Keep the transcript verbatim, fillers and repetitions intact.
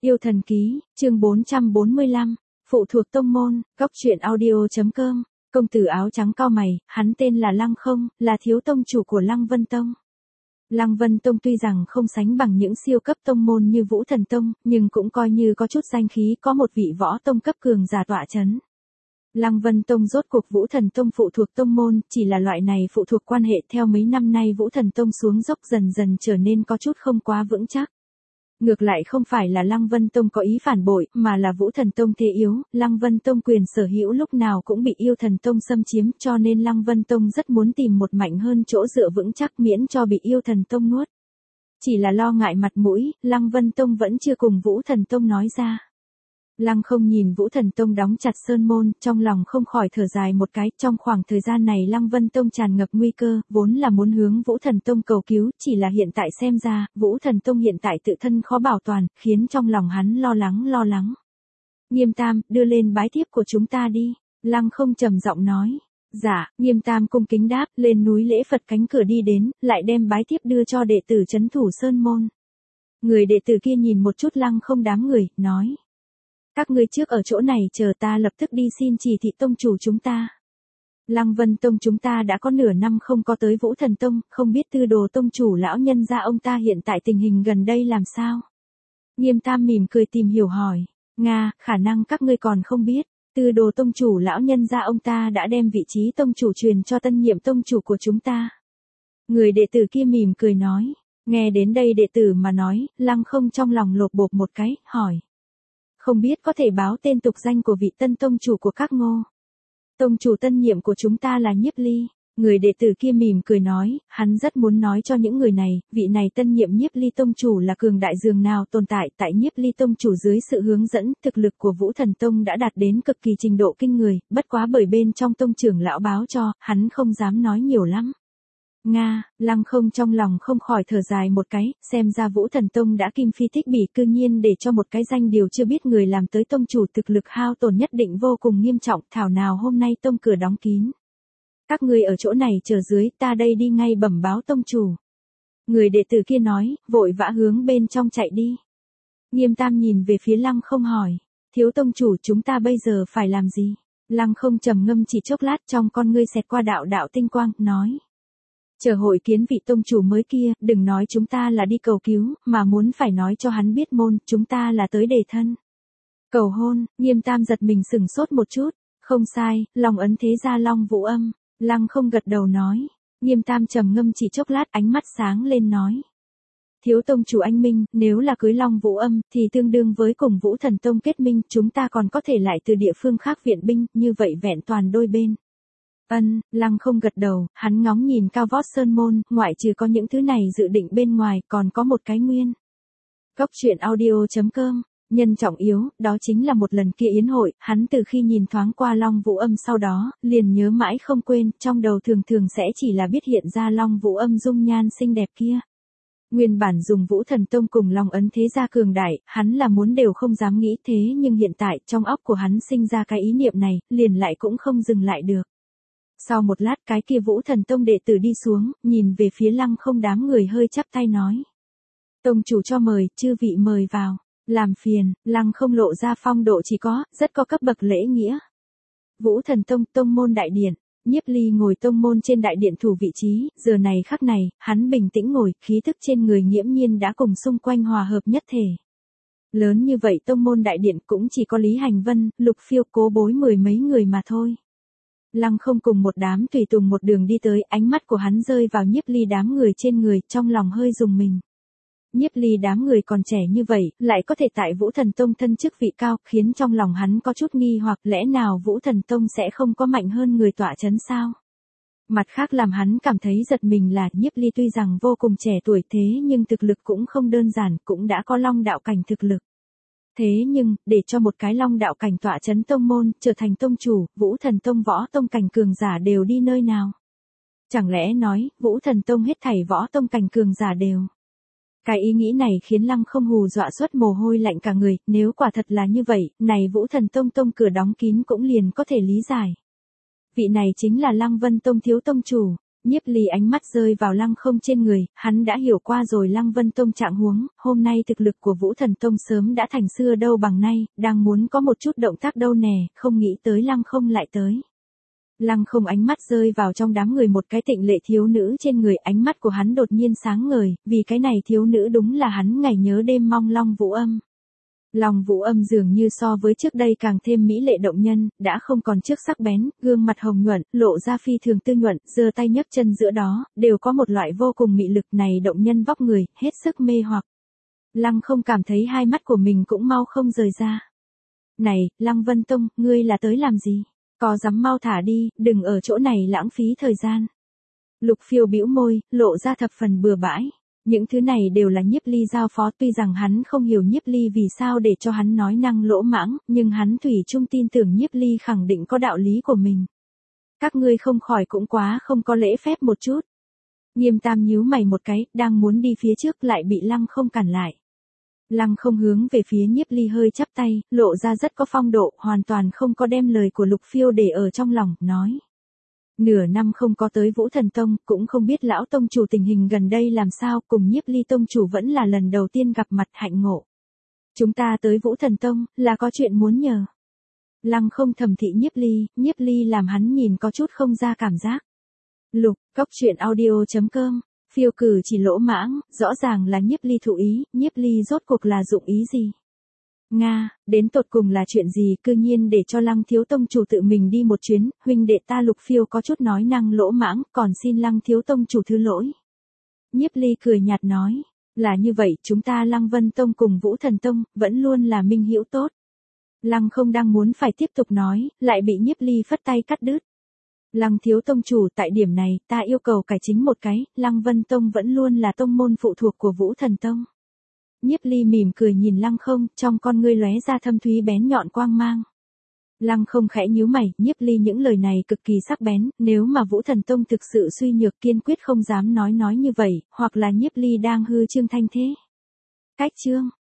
Yêu thần ký, chương bốn trăm bốn mươi lăm, phụ thuộc tông môn, góc truyện audio.com, công tử áo trắng cau mày, hắn tên là Lăng Không, là thiếu tông chủ của Lăng Vân Tông. Lăng Vân Tông tuy rằng không sánh bằng những siêu cấp tông môn như Vũ Thần Tông, nhưng cũng coi như có chút danh khí, có một vị võ tông cấp cường giả tọa chấn. Lăng Vân Tông rốt cuộc Vũ Thần Tông phụ thuộc tông môn, chỉ là loại này phụ thuộc quan hệ theo mấy năm nay Vũ Thần Tông xuống dốc dần dần trở nên có chút không quá vững chắc. Ngược lại không phải là Lăng Vân Tông có ý phản bội, mà là Vũ Thần Tông thế yếu, Lăng Vân Tông quyền sở hữu lúc nào cũng bị Yêu Thần Tông xâm chiếm, cho nên Lăng Vân Tông rất muốn tìm một mạnh hơn chỗ dựa vững chắc miễn cho bị Yêu Thần Tông nuốt. Chỉ là lo ngại mặt mũi, Lăng Vân Tông vẫn chưa cùng Vũ Thần Tông nói ra. Lăng Không nhìn Vũ Thần Tông đóng chặt sơn môn, trong lòng không khỏi thở dài một cái, trong khoảng thời gian này Lăng Vân Tông tràn ngập nguy cơ, vốn là muốn hướng Vũ Thần Tông cầu cứu, chỉ là hiện tại xem ra, Vũ Thần Tông hiện tại tự thân khó bảo toàn, khiến trong lòng hắn lo lắng lo lắng. Nghiêm Tam, đưa lên bái thiếp của chúng ta đi, Lăng Không trầm giọng nói. Dạ, Nghiêm Tam cung kính đáp, lên núi lễ Phật cánh cửa đi đến, lại đem bái thiếp đưa cho đệ tử trấn thủ sơn môn. Người đệ tử kia nhìn một chút Lăng Không đám người, nói. Các ngươi trước ở chỗ này chờ ta lập tức đi xin chỉ thị tông chủ chúng ta. Lăng Vân Tông chúng ta đã có nửa năm không có tới Vũ Thần Tông, không biết Tư Đồ tông chủ lão nhân gia ông ta hiện tại tình hình gần đây làm sao? Nghiêm Tam mỉm cười tìm hiểu hỏi. Nga, khả năng các ngươi còn không biết, Tư Đồ tông chủ lão nhân gia ông ta đã đem vị trí tông chủ truyền cho tân nhiệm tông chủ của chúng ta. Người đệ tử kia mỉm cười nói. Nghe đến đây đệ tử mà nói, Lăng Không trong lòng lột bột một cái, hỏi. Không biết có thể báo tên tục danh của vị tân tông chủ của các ngô. Tông chủ tân nhiệm của chúng ta là Nhiếp Ly. Người đệ tử kia mỉm cười nói, hắn rất muốn nói cho những người này, vị này tân nhiệm Nhiếp Ly tông chủ là cường đại dường nào tồn tại tại Nhiếp Ly tông chủ dưới sự hướng dẫn, thực lực của Vũ Thần Tông đã đạt đến cực kỳ trình độ kinh người, bất quá bởi bên trong tông trưởng lão báo cho, hắn không dám nói nhiều lắm. Nga, Lăng Không trong lòng không khỏi thở dài một cái, xem ra Vũ Thần Tông đã kim phi thích bỉ cư nhiên để cho một cái danh điều chưa biết người làm tới tông chủ thực lực hao tổn nhất định vô cùng nghiêm trọng, thảo nào hôm nay tông cửa đóng kín. Các người ở chỗ này chờ dưới, ta đây đi ngay bẩm báo tông chủ. Người đệ tử kia nói, vội vã hướng bên trong chạy đi. Nghiêm Tam nhìn về phía Lăng Không hỏi, thiếu tông chủ chúng ta bây giờ phải làm gì? Lăng Không trầm ngâm chỉ chốc lát trong con ngươi xẹt qua đạo đạo tinh quang, nói. Chờ hội kiến vị tông chủ mới kia, đừng nói chúng ta là đi cầu cứu, mà muốn phải nói cho hắn biết môn, chúng ta là tới đề thân. Cầu hôn, Nghiêm Tam giật mình sừng sốt một chút, không sai, lòng ấn thế gia Long Vũ Âm, Lăng Không gật đầu nói, Nghiêm Tam trầm ngâm chỉ chốc lát ánh mắt sáng lên nói. Thiếu tông chủ anh minh, nếu là cưới Long Vũ Âm, thì tương đương với cùng Vũ Thần Tông kết minh, chúng ta còn có thể lại từ địa phương khác viện binh, như vậy vẹn toàn đôi bên. Ân, Lăng Không gật đầu, hắn ngóng nhìn cao vót sơn môn, ngoại trừ có những thứ này dự định bên ngoài, còn có một cái nguyên. Góc truyện audio.com, nhân trọng yếu, đó chính là một lần kia yến hội, hắn từ khi nhìn thoáng qua Long Vũ Âm sau đó, liền nhớ mãi không quên, trong đầu thường thường sẽ chỉ là biết hiện ra Long Vũ Âm dung nhan xinh đẹp kia. Nguyên bản dùng Vũ Thần Tông cùng Long ấn thế gia cường đại, hắn là muốn đều không dám nghĩ thế nhưng hiện tại trong óc của hắn sinh ra cái ý niệm này, liền lại cũng không dừng lại được. Sau một lát cái kia Vũ Thần Tông đệ tử đi xuống, nhìn về phía Lăng Không đám người hơi chắp tay nói. Tông chủ cho mời, chư vị mời vào, làm phiền, Lăng Không lộ ra phong độ chỉ có, rất có cấp bậc lễ nghĩa. Vũ Thần Tông, tông môn đại điện, Nhiếp Ly ngồi tông môn trên đại điện thủ vị trí, giờ này khắc này, hắn bình tĩnh ngồi, khí thức trên người nghiễm nhiên đã cùng xung quanh hòa hợp nhất thể. Lớn như vậy tông môn đại điện cũng chỉ có Lý Hành Vân, Lục Phiêu Cố Bối mười mấy người mà thôi. Lăng Không cùng một đám tùy tùng một đường đi tới, ánh mắt của hắn rơi vào Nhiếp Ly đám người trên người, trong lòng hơi rùng mình. Nhiếp Ly đám người còn trẻ như vậy, lại có thể tại Vũ Thần Tông thân chức vị cao, khiến trong lòng hắn có chút nghi hoặc lẽ nào Vũ Thần Tông sẽ không có mạnh hơn người tọa chấn sao? Mặt khác làm hắn cảm thấy giật mình là Nhiếp Ly tuy rằng vô cùng trẻ tuổi thế nhưng thực lực cũng không đơn giản, cũng đã có Long đạo cảnh thực lực. Thế nhưng, để cho một cái Long đạo cảnh tọa chấn tông môn, trở thành tông chủ, Vũ Thần Tông võ tông cảnh cường giả đều đi nơi nào? Chẳng lẽ nói, Vũ Thần Tông hết thảy võ tông cảnh cường giả đều? Cái ý nghĩ này khiến Lăng Không hù dọa xuất mồ hôi lạnh cả người, nếu quả thật là như vậy, này Vũ Thần Tông tông cửa đóng kín cũng liền có thể lý giải. Vị này chính là Lăng Vân Tông thiếu tông chủ, Nhiếp Ly ánh mắt rơi vào Lăng Không trên người, hắn đã hiểu qua rồi Lăng Vân Tông trạng huống, hôm nay thực lực của Vũ Thần Tông sớm đã thành xưa đâu bằng nay, đang muốn có một chút động tác đâu nè, không nghĩ tới Lăng Không lại tới. Lăng Không ánh mắt rơi vào trong đám người một cái tịnh lệ thiếu nữ trên người, ánh mắt của hắn đột nhiên sáng ngời, vì cái này thiếu nữ đúng là hắn ngày nhớ đêm mong Long Vũ Âm. Long Vũ Âm dường như so với trước đây càng thêm mỹ lệ động nhân, đã không còn trước sắc bén, gương mặt hồng nhuận, lộ ra phi thường tư nhuận, giơ tay nhấc chân giữa đó, đều có một loại vô cùng mị lực này động nhân vóc người, hết sức mê hoặc. Lăng Không cảm thấy hai mắt của mình cũng mau không rời ra. Này, Lăng Vân Tông, ngươi là tới làm gì? Có dám mau thả đi, đừng ở chỗ này lãng phí thời gian. Lục Phiêu bĩu môi, lộ ra thập phần bừa bãi. Những thứ này đều là Nhiếp Ly giao phó, tuy rằng hắn không hiểu Nhiếp Ly vì sao để cho hắn nói năng lỗ mãng, nhưng hắn thủy chung tin tưởng Nhiếp Ly khẳng định có đạo lý của mình. Các ngươi không khỏi cũng quá không có lễ phép một chút. Nghiêm Tam nhíu mày một cái, đang muốn đi phía trước lại bị Lăng Không cản lại. Lăng Không hướng về phía Nhiếp Ly hơi chắp tay, lộ ra rất có phong độ, hoàn toàn không có đem lời của Lục Phiêu để ở trong lòng, nói. Nửa năm không có tới Vũ Thần Tông, cũng không biết lão tông chủ tình hình gần đây làm sao, cùng Nhiếp Ly tông chủ vẫn là lần đầu tiên gặp mặt, hạnh ngộ. Chúng ta tới Vũ Thần Tông, là có chuyện muốn nhờ. Lăng Không thầm thị Nhiếp Ly, Nhiếp Ly làm hắn nhìn có chút không ra cảm giác. Lục, cốc truyện audio chấm com, phiêu cử chỉ lỗ mãng, rõ ràng là Nhiếp Ly thụ ý, Nhiếp Ly rốt cuộc là dụng ý gì? Nga, đến tột cùng là chuyện gì, cư nhiên để cho Lăng thiếu tông chủ tự mình đi một chuyến, huynh đệ ta Lục Phiêu có chút nói năng lỗ mãng, còn xin Lăng thiếu tông chủ thứ lỗi. Nhiếp Ly cười nhạt nói, là như vậy, chúng ta Lăng Vân Tông cùng Vũ Thần Tông, vẫn luôn là minh hữu tốt. Lăng Không đang muốn phải tiếp tục nói, lại bị Nhiếp Ly phất tay cắt đứt. Lăng thiếu tông chủ, tại điểm này, ta yêu cầu cải chính một cái, Lăng Vân Tông vẫn luôn là tông môn phụ thuộc của Vũ Thần Tông. Nhiếp Ly mỉm cười nhìn Lăng Không, trong con ngươi lóe ra thâm thúy bén nhọn quang mang. Lăng Không khẽ nhíu mày, Nhiếp Ly những lời này cực kỳ sắc bén, nếu mà Vũ Thần Tông thực sự suy nhược kiên quyết không dám nói nói như vậy, hoặc là Nhiếp Ly đang hư trương thanh thế. Cách chương